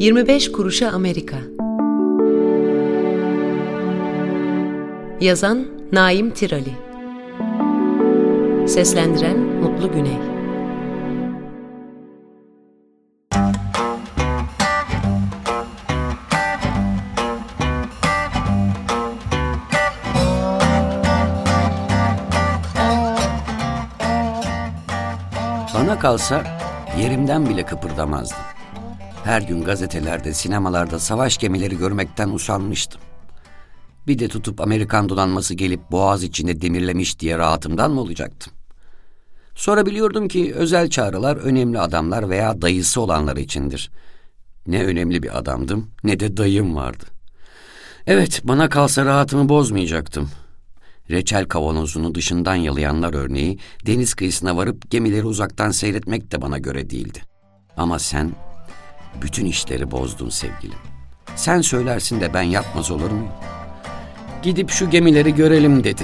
25 kuruşa Amerika. Yazan Naim Tirali. Seslendiren Mutlu Güney. Bana kalsa yerimden bile kıpırdamazdım. Her gün gazetelerde, sinemalarda savaş gemileri görmekten usanmıştım. Bir de tutup Amerikan donanması gelip boğaz içinde demirlemiş diye rahatımdan mı olacaktım? Sonra biliyordum ki özel çağrılar önemli adamlar veya dayısı olanlar içindir. Ne önemli bir adamdım, ne de dayım vardı. Evet, bana kalsa rahatımı bozmayacaktım. Reçel kavanozunu dışından yalayanlar örneği deniz kıyısına varıp gemileri uzaktan seyretmek de bana göre değildi. Ama sen bütün işleri bozdun sevgilim. Sen söylersin de ben yapmaz olur muyum? Gidip şu gemileri görelim dedin.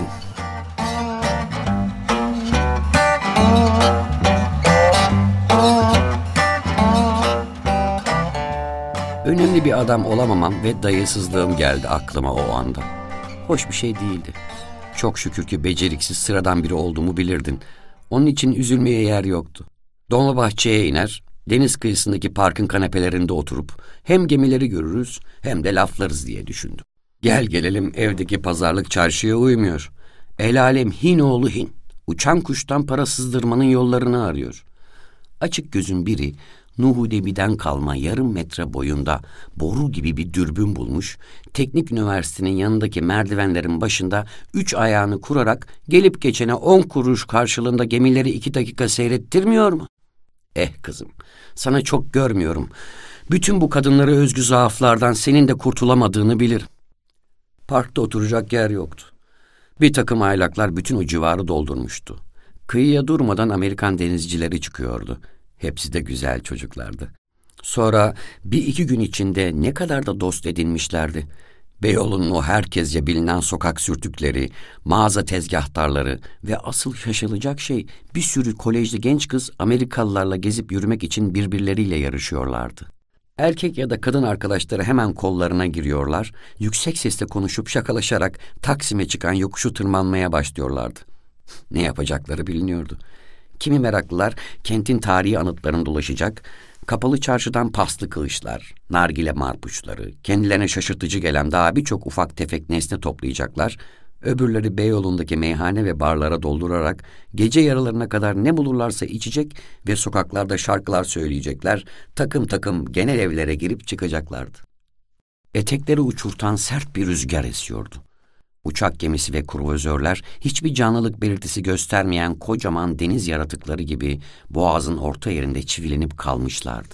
Önemli bir adam olamamam ve dayısızlığım geldi aklıma o anda. Hoş bir şey değildi. Çok şükür ki beceriksiz sıradan biri olduğumu bilirdin. Onun için üzülmeye yer yoktu. Dolmabahçe'ye iner, deniz kıyısındaki parkın kanepelerinde oturup hem gemileri görürüz hem de laflarız diye düşündüm. Gel gelelim evdeki pazarlık çarşıya uymuyor. El alem Hin oğlu Hin. Uçan kuştan para sızdırmanın yollarını arıyor. Açık gözün biri Nuhudebi'den kalma yarım metre boyunda boru gibi bir dürbün bulmuş, teknik üniversitenin yanındaki merdivenlerin başında 3 ayağını kurarak gelip geçene 10 kuruş karşılığında gemileri 2 dakika seyrettirmiyor mu? Kızım, sana çok görmüyorum. Bütün bu kadınlara özgü zaaflardan senin de kurtulamadığını bilirim. Parkta oturacak yer yoktu. Bir takım aylaklar bütün o civarı doldurmuştu. Kıyıya durmadan Amerikan denizcileri çıkıyordu. Hepsi de güzel çocuklardı. Sonra 1-2 gün içinde ne kadar da dost edinmişlerdi. Beyoğlu'nun o herkesce bilinen sokak sürtükleri, mağaza tezgahtarları ve asıl şaşılacak şey bir sürü kolejli genç kız Amerikalılarla gezip yürümek için birbirleriyle yarışıyorlardı. Erkek ya da kadın arkadaşları hemen kollarına giriyorlar, yüksek sesle konuşup şakalaşarak Taksim'e çıkan yokuşu tırmanmaya başlıyorlardı. Ne yapacakları biliniyordu. Kimi meraklılar kentin tarihi anıtlarını dolaşacak, kapalı çarşıdan paslı kılıçlar, nargile marpuçları, kendilerine şaşırtıcı gelen daha birçok ufak tefek nesne toplayacaklar, öbürleri Beyoğlu'ndaki meyhane ve barlara doldurarak gece yarılarına kadar ne bulurlarsa içecek ve sokaklarda şarkılar söyleyecekler, takım takım genel evlere girip çıkacaklardı. Etekleri uçurtan sert bir rüzgar esiyordu. Uçak gemisi ve kruvazörler hiçbir canlılık belirtisi göstermeyen kocaman deniz yaratıkları gibi boğazın orta yerinde çivilenip kalmışlardı.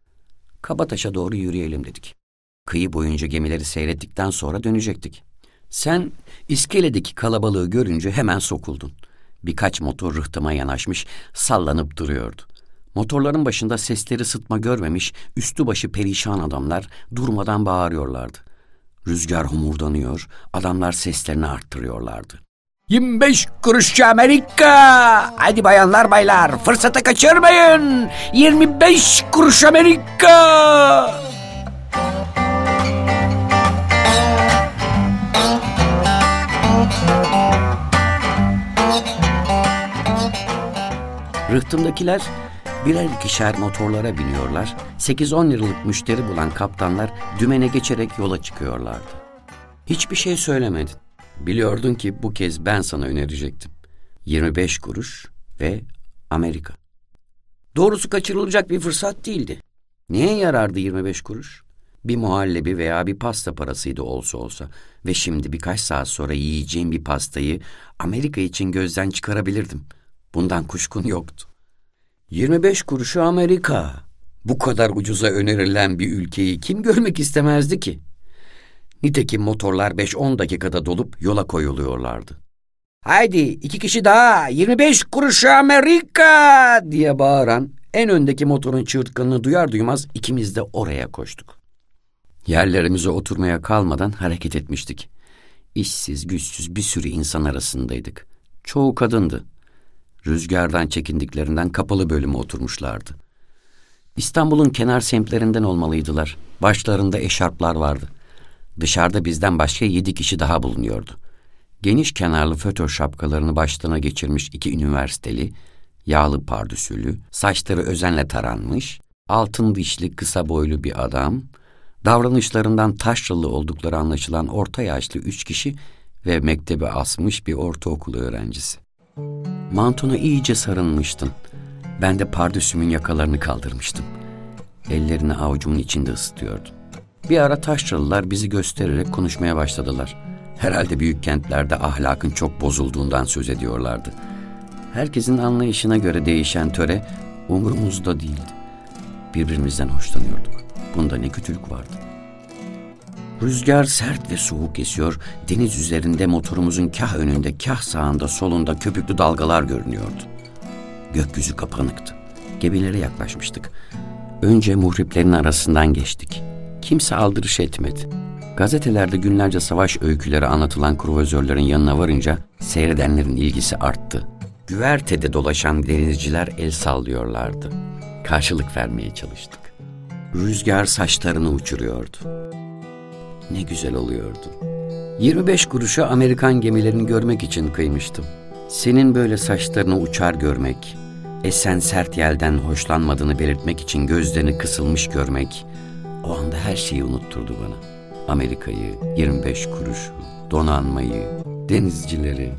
Kabataş'a doğru yürüyelim dedik. Kıyı boyunca gemileri seyrettikten sonra dönecektik. Sen iskeledeki kalabalığı görünce hemen sokuldun. Birkaç motor rıhtıma yanaşmış, sallanıp duruyordu. Motorların başında sesleri sıtma görmemiş, üstü başı perişan adamlar durmadan bağırıyorlardı. Rüzgar homurdanıyor, adamlar seslerini arttırıyorlardı. 25 kuruşçu Amerika! Hadi bayanlar baylar, fırsatı kaçırmayın! 25 kuruş Amerika! Rıhtımdakiler birer ikişer motorlara biniyorlar, 8-10 liralık müşteri bulan kaptanlar dümene geçerek yola çıkıyorlardı. Hiçbir şey söylemedin. Biliyordun ki bu kez ben sana önerecektim. 25 kuruş ve Amerika. Doğrusu kaçırılacak bir fırsat değildi. Neye yarardı 25 kuruş? Bir muhallebi veya bir pasta parasıydı olsa ve şimdi birkaç saat sonra yiyeceğim bir pastayı Amerika için gözden çıkarabilirdim. Bundan kuşkun yoktu. 25 kuruşu Amerika. Bu kadar ucuza önerilen bir ülkeyi kim görmek istemezdi ki? Nitekim motorlar 5-10 dakikada dolup yola koyuluyorlardı. Haydi 2 kişi daha 25 kuruşu Amerika diye bağıran en öndeki motorun çığırtkanını duyar duymaz ikimiz de oraya koştuk. Yerlerimize oturmaya kalmadan hareket etmiştik. İşsiz güçsüz bir sürü insan arasındaydık. Çoğu kadındı. Rüzgardan çekindiklerinden kapalı bölüme oturmuşlardı. İstanbul'un kenar semtlerinden olmalıydılar. Başlarında eşarplar vardı. Dışarıda bizden başka 7 kişi daha bulunuyordu. Geniş kenarlı fötr şapkalarını başlarına geçirmiş 2 üniversiteli, yağlı pardösülü, saçları özenle taranmış, altın dişli kısa boylu bir adam, davranışlarından taşralı oldukları anlaşılan orta yaşlı 3 kişi ve mektebe asmış bir ortaokul öğrencisi. Mantona iyice sarılmıştın. Ben de pardösümün yakalarını kaldırmıştım. Ellerini avucumun içinde ısıtıyordum. Bir ara taşralılar bizi göstererek konuşmaya başladılar. Herhalde büyük kentlerde ahlakın çok bozulduğundan söz ediyorlardı. Herkesin anlayışına göre değişen töre umurumuzda değildi. Birbirimizden hoşlanıyorduk. Bunda ne kötülük vardı. Rüzgar sert ve soğuk esiyor, deniz üzerinde motorumuzun kah önünde, kah sağında, solunda köpüklü dalgalar görünüyordu. Gökyüzü kapanıktı. Gemilere yaklaşmıştık. Önce muhriplerin arasından geçtik. Kimse aldırış etmedi. Gazetelerde günlerce savaş öyküleri anlatılan kruvazörlerin yanına varınca seyredenlerin ilgisi arttı. Güvertede dolaşan denizciler el sallıyorlardı. Karşılık vermeye çalıştık. Rüzgar saçlarını uçuruyordu. Ne güzel oluyordu. 25 kuruşa Amerikan gemilerini görmek için kıymıştım. Senin böyle saçlarını uçar görmek, esen sert yelden hoşlanmadığını belirtmek için gözlerini kısılmış görmek, o anda her şeyi unutturdu bana. Amerika'yı, 25 kuruşu, donanmayı, denizcileri.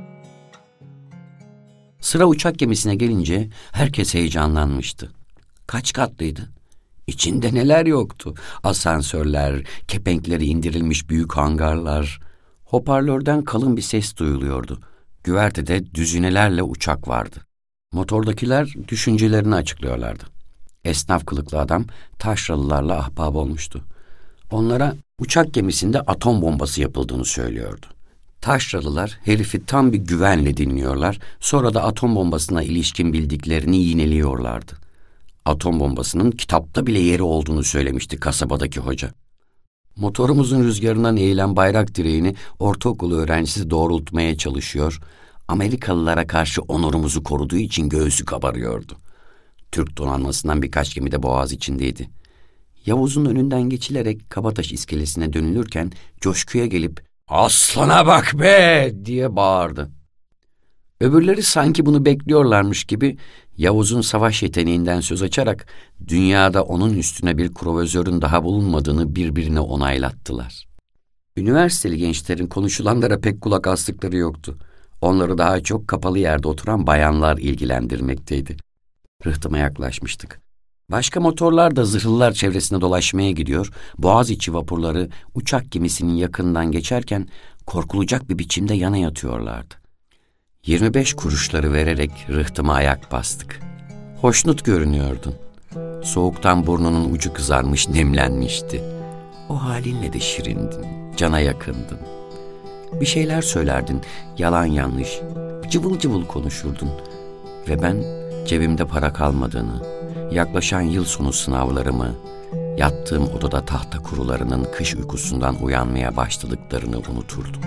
Sıra uçak gemisine gelince herkes heyecanlanmıştı. Kaç katlıydı? İçinde neler yoktu? Asansörler, kepenkleri indirilmiş büyük hangarlar. Hoparlörden kalın bir ses duyuluyordu. Güvertede düzinelerle uçak vardı. Motordakiler düşüncelerini açıklıyorlardı. Esnaf kılıklı adam taşralılarla ahbap olmuştu. Onlara uçak gemisinde atom bombası yapıldığını söylüyordu. Taşralılar herifi tam bir güvenle dinliyorlar, sonra da atom bombasına ilişkin bildiklerini yineliyorlardı. Atom bombasının kitapta bile yeri olduğunu söylemişti kasabadaki hoca. Motorumuzun rüzgarından eğilen bayrak direğini ortaokul öğrencisi doğrultmaya çalışıyor, Amerikalılara karşı onurumuzu koruduğu için göğsü kabarıyordu. Türk donanmasından birkaç gemi de boğaz içindeydi. Yavuz'un önünden geçilerek Kabataş iskelesine dönülürken coşkuya gelip "Aslana bak be!" diye bağırdı. Öbürleri sanki bunu bekliyorlarmış gibi Yavuz'un savaş yeteneğinden söz açarak dünyada onun üstüne bir kruvazörün daha bulunmadığını birbirine onaylattılar. Üniversiteli gençlerin konuşulanlara pek kulak astıkları yoktu. Onları daha çok kapalı yerde oturan bayanlar ilgilendirmekteydi. Rıhtıma yaklaşmıştık. Başka motorlar da zırhlılar çevresinde dolaşmaya gidiyor, Boğaziçi vapurları uçak gemisinin yakından geçerken korkulacak bir biçimde yana yatıyorlardı. 25 kuruşları vererek rıhtıma ayak bastık. Hoşnut görünüyordun. Soğuktan burnunun ucu kızarmış, nemlenmişti. O halinle de şirindin, cana yakındın. Bir şeyler söylerdin, yalan yanlış, cıvıl cıvıl konuşurdun. Ve ben cebimde para kalmadığını, yaklaşan yıl sonu sınavlarımı, yattığım odada tahta kurularının kış uykusundan uyanmaya başladıklarını unuturdum.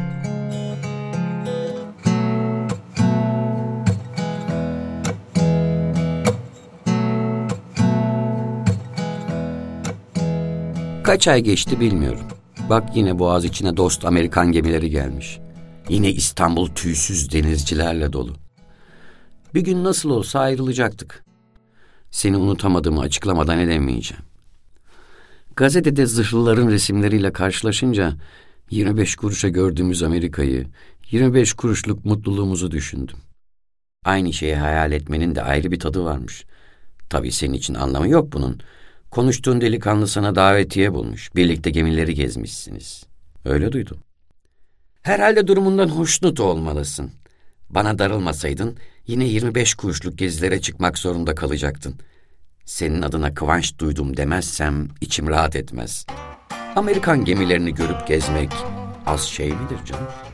Kaç ay geçti bilmiyorum. Bak yine boğaz içine dost Amerikan gemileri gelmiş. Yine İstanbul tüysüz denizcilerle dolu. Bir gün nasıl olsa ayrılacaktık. Seni unutamadığımı açıklamadan edemeyeceğim. Gazetede zırhlıların resimleriyle karşılaşınca 25 kuruşa gördüğümüz Amerika'yı, 25 kuruşluk mutluluğumuzu düşündüm. Aynı şeyi hayal etmenin de ayrı bir tadı varmış. Tabii senin için anlamı yok bunun. Konuştuğun delikanlı sana davetiye bulmuş. Birlikte gemileri gezmişsiniz. Öyle duydum. Herhalde durumundan hoşnut olmalısın. Bana darılmasaydın yine 25 kuruşluk gezilere çıkmak zorunda kalacaktın. Senin adına kıvanç duydum demezsem içim rahat etmez. Amerikan gemilerini görüp gezmek az şey midir canım?